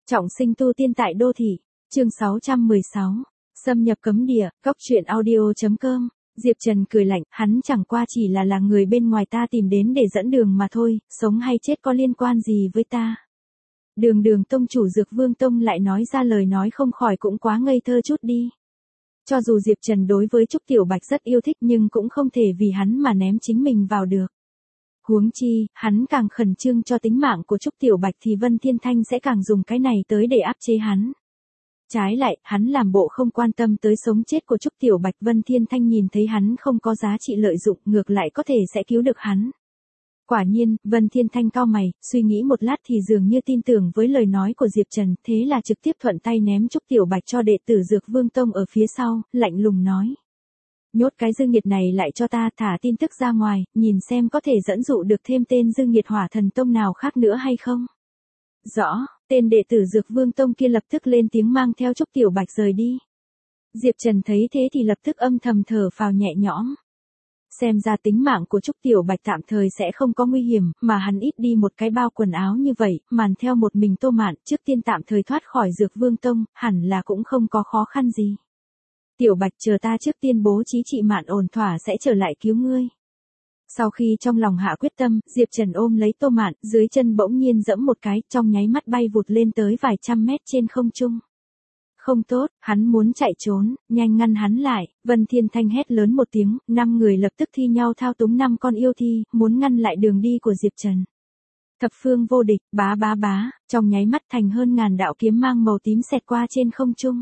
Trọng sinh tu tiên tại đô thị, chương 616, xâm nhập cấm địa, góc truyện audio.com. Diệp Trần cười lạnh, hắn chẳng qua chỉ là người bên ngoài ta tìm đến để dẫn đường mà thôi, sống hay chết có liên quan gì với ta. Đường tông chủ Dược Vương Tông lại nói ra lời nói không khỏi cũng quá ngây thơ chút đi. Cho dù Diệp Trần đối với Trúc Tiểu Bạch rất yêu thích nhưng cũng không thể vì hắn mà ném chính mình vào được. Huống chi, hắn càng khẩn trương cho tính mạng của Trúc Tiểu Bạch thì Vân Thiên Thanh sẽ càng dùng cái này tới để áp chế hắn. Trái lại, hắn làm bộ không quan tâm tới sống chết của Trúc Tiểu Bạch. Vân Thiên Thanh nhìn thấy hắn không có giá trị lợi dụng, ngược lại có thể sẽ cứu được hắn. Quả nhiên, Vân Thiên Thanh cau mày, suy nghĩ một lát thì dường như tin tưởng với lời nói của Diệp Trần, thế là trực tiếp thuận tay ném Trúc Tiểu Bạch cho đệ tử Dược Vương Tông ở phía sau, lạnh lùng nói. Nhốt cái dư nghiệt này lại cho ta, thả tin tức ra ngoài, nhìn xem có thể dẫn dụ được thêm tên dư nghiệt Hỏa Thần Tông nào khác nữa hay không. Rõ, tên đệ tử Dược Vương Tông kia lập tức lên tiếng mang theo Trúc Tiểu Bạch rời đi. Diệp Trần thấy thế thì lập tức âm thầm thở phào nhẹ nhõm. Xem ra tính mạng của Trúc Tiểu Bạch tạm thời sẽ không có nguy hiểm, mà hắn ít đi một cái bao quần áo như vậy, màn theo một mình Tô Mạn trước tiên tạm thời thoát khỏi Dược Vương Tông, hẳn là cũng không có khó khăn gì. Tiểu Bạch, chờ ta trước tiên bố trí chị Mạn ổn thỏa sẽ trở lại cứu ngươi. Sau khi trong lòng hạ quyết tâm, Diệp Trần ôm lấy Tô Mạn, dưới chân bỗng nhiên giẫm một cái, trong nháy mắt bay vụt lên tới vài trăm mét trên không trung. Không tốt, hắn muốn chạy trốn, nhanh ngăn hắn lại. Vân Thiên Thanh hét lớn một tiếng, 5 người lập tức thi nhau thao túng 5 con yêu thi, muốn ngăn lại đường đi của Diệp Trần. Thập phương vô địch, bá, trong nháy mắt thành hơn ngàn đạo kiếm mang màu tím xẹt qua trên không trung.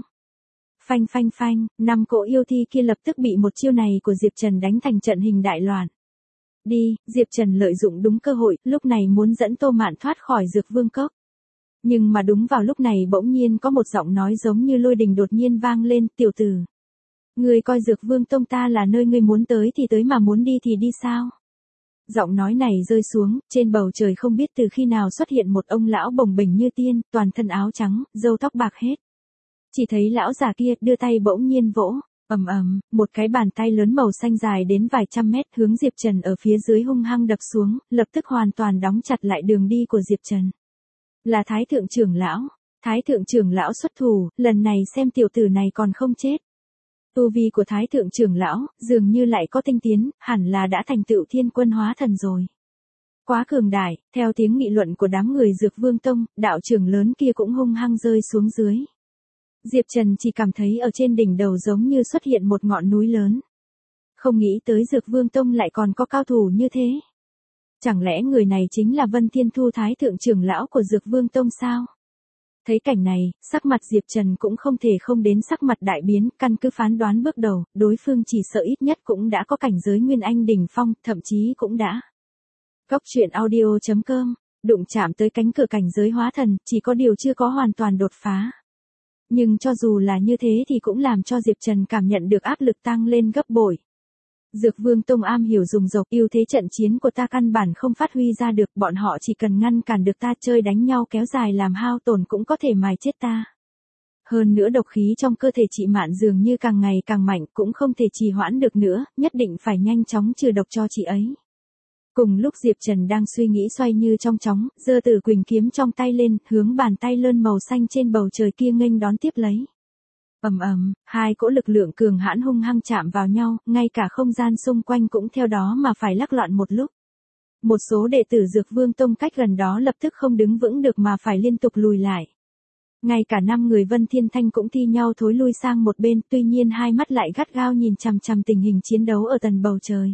Phanh, 5 cỗ yêu thi kia lập tức bị một chiêu này của Diệp Trần đánh thành trận hình đại loạn. Đi, Diệp Trần lợi dụng đúng cơ hội, lúc này muốn dẫn Tô Mạn thoát khỏi Dược Vương Cốc. Nhưng mà đúng vào lúc này bỗng nhiên có một giọng nói giống như lôi đình đột nhiên vang lên, tiểu tử. Ngươi coi Dược Vương Tông ta là nơi ngươi muốn tới thì tới mà muốn đi thì đi sao? Giọng nói này rơi xuống, trên bầu trời không biết từ khi nào xuất hiện một ông lão bồng bềnh như tiên, toàn thân áo trắng, râu tóc bạc hết. Chỉ thấy lão già kia đưa tay bỗng nhiên vỗ, ầm, một cái bàn tay lớn màu xanh dài đến vài trăm mét hướng Diệp Trần ở phía dưới hung hăng đập xuống, lập tức hoàn toàn đóng chặt lại đường đi của Diệp Trần. Là Thái Thượng trưởng lão. Thái Thượng trưởng lão xuất thủ, lần này xem tiểu tử này còn không chết. Tu vi của Thái Thượng trưởng lão, dường như lại có tinh tiến, hẳn là đã thành tựu Thiên Quân Hóa Thần rồi. Quá cường đại, theo tiếng nghị luận của đám người Dược Vương Tông, đạo trưởng lớn kia cũng hung hăng rơi xuống dưới. Diệp Trần chỉ cảm thấy ở trên đỉnh đầu giống như xuất hiện một ngọn núi lớn. Không nghĩ tới Dược Vương Tông lại còn có cao thủ như thế. Chẳng lẽ người này chính là Vân Thiên Thu Thái Thượng trưởng lão của Dược Vương Tông sao? Thấy cảnh này, sắc mặt Diệp Trần cũng không thể không đến sắc mặt đại biến, căn cứ phán đoán bước đầu, đối phương chỉ sợ ít nhất cũng đã có cảnh giới Nguyên Anh đỉnh phong, thậm chí cũng đã. Góc truyện audio.com, đụng chạm tới cánh cửa cảnh giới hóa thần, chỉ có điều chưa có hoàn toàn đột phá. Nhưng cho dù là như thế thì cũng làm cho Diệp Trần cảm nhận được áp lực tăng lên gấp bội. Dược Vương Tông am hiểu dùng độc, ưu thế trận chiến của ta căn bản không phát huy ra được, bọn họ chỉ cần ngăn cản được ta chơi đánh nhau kéo dài làm hao tổn cũng có thể mài chết ta. Hơn nữa độc khí trong cơ thể chị Mạn dường như càng ngày càng mạnh, cũng không thể trì hoãn được nữa, nhất định phải nhanh chóng trừ độc cho chị ấy. Cùng lúc Diệp Trần đang suy nghĩ xoay như trong chóng, giơ Tử Quỳnh kiếm trong tay lên, hướng bàn tay lơn màu xanh trên bầu trời kia nghênh đón tiếp lấy. Ầm, hai cỗ lực lượng cường hãn hung hăng chạm vào nhau, ngay cả không gian xung quanh cũng theo đó mà phải lắc loạn một lúc. Một số đệ tử Dược Vương Tông cách gần đó lập tức không đứng vững được mà phải liên tục lùi lại. Ngay cả 5 người Vân Thiên Thanh cũng thi nhau thối lui sang một bên, tuy nhiên hai mắt lại gắt gao nhìn chằm chằm tình hình chiến đấu ở tầng bầu trời.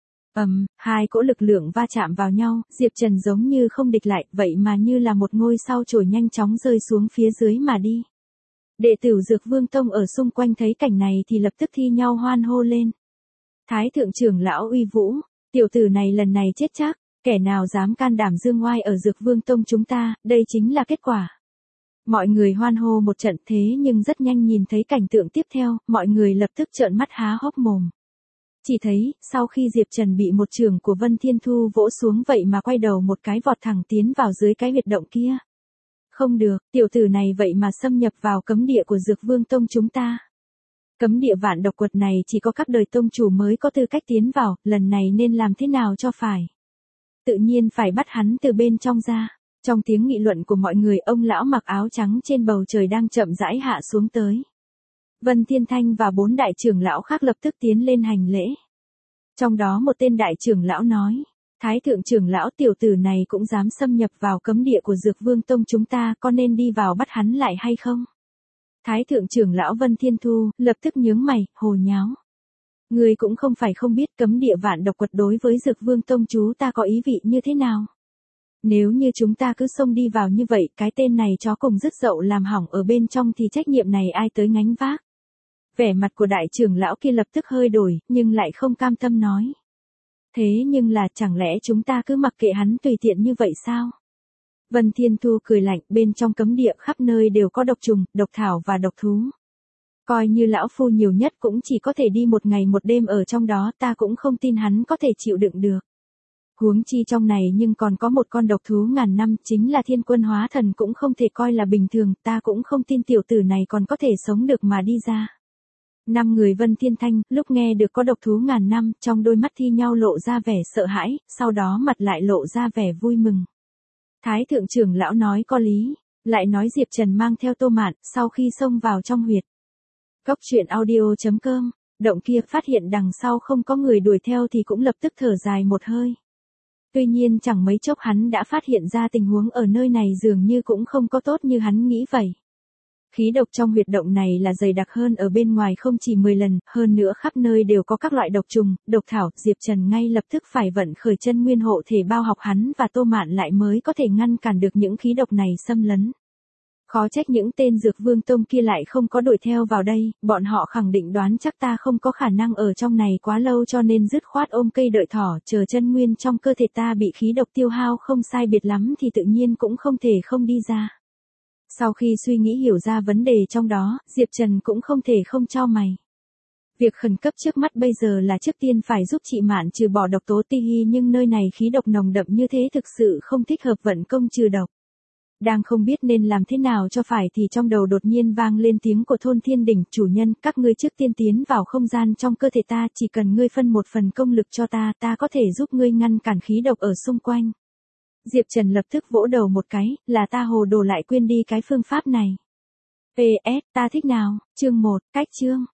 Hai cỗ lực lượng va chạm vào nhau, Diệp Trần giống như không địch lại, vậy mà như là một ngôi sao chổi nhanh chóng rơi xuống phía dưới mà đi. Đệ tử Dược Vương Tông ở xung quanh thấy cảnh này thì lập tức thi nhau hoan hô lên. Thái Thượng trưởng lão uy vũ, tiểu tử này lần này chết chắc, kẻ nào dám can đảm dương oai ở Dược Vương Tông chúng ta, đây chính là kết quả. Mọi người hoan hô một trận, thế nhưng rất nhanh nhìn thấy cảnh tượng tiếp theo, mọi người lập tức trợn mắt há hốc mồm. Chỉ thấy, sau khi Diệp Trần bị một chưởng của Vân Thiên Thu vỗ xuống vậy mà quay đầu một cái vọt thẳng tiến vào dưới cái huyệt động kia. Không được, tiểu tử này vậy mà xâm nhập vào cấm địa của Dược Vương Tông chúng ta. Cấm địa vạn độc quật này chỉ có các đời tông chủ mới có tư cách tiến vào, lần này nên làm thế nào cho phải. Tự nhiên phải bắt hắn từ bên trong ra. Trong tiếng nghị luận của mọi người, ông lão mặc áo trắng trên bầu trời đang chậm rãi hạ xuống tới. Vân Thiên Thanh và 4 đại trưởng lão khác lập tức tiến lên hành lễ. Trong đó một tên đại trưởng lão nói, Thái thượng trưởng lão, tiểu tử này cũng dám xâm nhập vào cấm địa của Dược Vương Tông chúng ta, có nên đi vào bắt hắn lại hay không? Thái thượng trưởng lão Vân Thiên Thu lập tức nhướng mày, hồ nháo. Người cũng không phải không biết cấm địa Vạn Độc Quật đối với Dược Vương Tông chú ta có ý vị như thế nào. Nếu như chúng ta cứ xông đi vào như vậy, cái tên này chó cùng rứt dậu làm hỏng ở bên trong thì trách nhiệm này ai tới gánh vác? Vẻ mặt của đại trưởng lão kia lập tức hơi đổi, nhưng lại không cam tâm nói. Thế nhưng là chẳng lẽ chúng ta cứ mặc kệ hắn tùy tiện như vậy sao? Vân Thiên Thu cười lạnh, bên trong cấm địa khắp nơi đều có độc trùng, độc thảo và độc thú. Coi như lão phu nhiều nhất cũng chỉ có thể đi một ngày một đêm ở trong đó, ta cũng không tin hắn có thể chịu đựng được. Huống chi trong này nhưng còn có một con độc thú ngàn năm, chính là Thiên Quân Hóa Thần cũng không thể coi là bình thường, ta cũng không tin tiểu tử này còn có thể sống được mà đi ra. 5 người Vân Thiên Thanh, lúc nghe được có độc thú ngàn năm, trong đôi mắt thi nhau lộ ra vẻ sợ hãi, sau đó mặt lại lộ ra vẻ vui mừng. Thái thượng trưởng lão nói có lý, lại nói Diệp Trần mang theo Tô Mạn, sau khi xông vào trong huyệt. Cốc truyện audio.com, động kia phát hiện đằng sau không có người đuổi theo thì cũng lập tức thở dài một hơi. Tuy nhiên chẳng mấy chốc hắn đã phát hiện ra tình huống ở nơi này dường như cũng không có tốt như hắn nghĩ vậy. Khí độc trong huyệt động này là dày đặc hơn ở bên ngoài không chỉ 10 lần, hơn nữa khắp nơi đều có các loại độc trùng, độc thảo, Diệp Trần ngay lập tức phải vận khởi chân nguyên hộ thể bao học hắn và Tô Mạn lại mới có thể ngăn cản được những khí độc này xâm lấn. Khó trách những tên Dược Vương Tông kia lại không có đuổi theo vào đây, bọn họ khẳng định đoán chắc ta không có khả năng ở trong này quá lâu cho nên dứt khoát ôm cây đợi thỏ, chờ chân nguyên trong cơ thể ta bị khí độc tiêu hao không sai biệt lắm thì tự nhiên cũng không thể không đi ra. Sau khi suy nghĩ hiểu ra vấn đề trong đó, Diệp Trần cũng không thể không chau mày. Việc khẩn cấp trước mắt bây giờ là trước tiên phải giúp chị Mạn trừ bỏ độc tố ti hi, nhưng nơi này khí độc nồng đậm như thế thực sự không thích hợp vận công trừ độc. Đang không biết nên làm thế nào cho phải thì trong đầu đột nhiên vang lên tiếng của Thôn Thiên Đỉnh, chủ nhân, các ngươi trước tiên tiến vào không gian trong cơ thể ta, chỉ cần ngươi phân một phần công lực cho ta, ta có thể giúp ngươi ngăn cản khí độc ở xung quanh. Diệp Trần lập tức vỗ đầu một cái, là ta hồ đồ lại quên đi cái phương pháp này. PS, ta thích nào, chương 1, cách chương.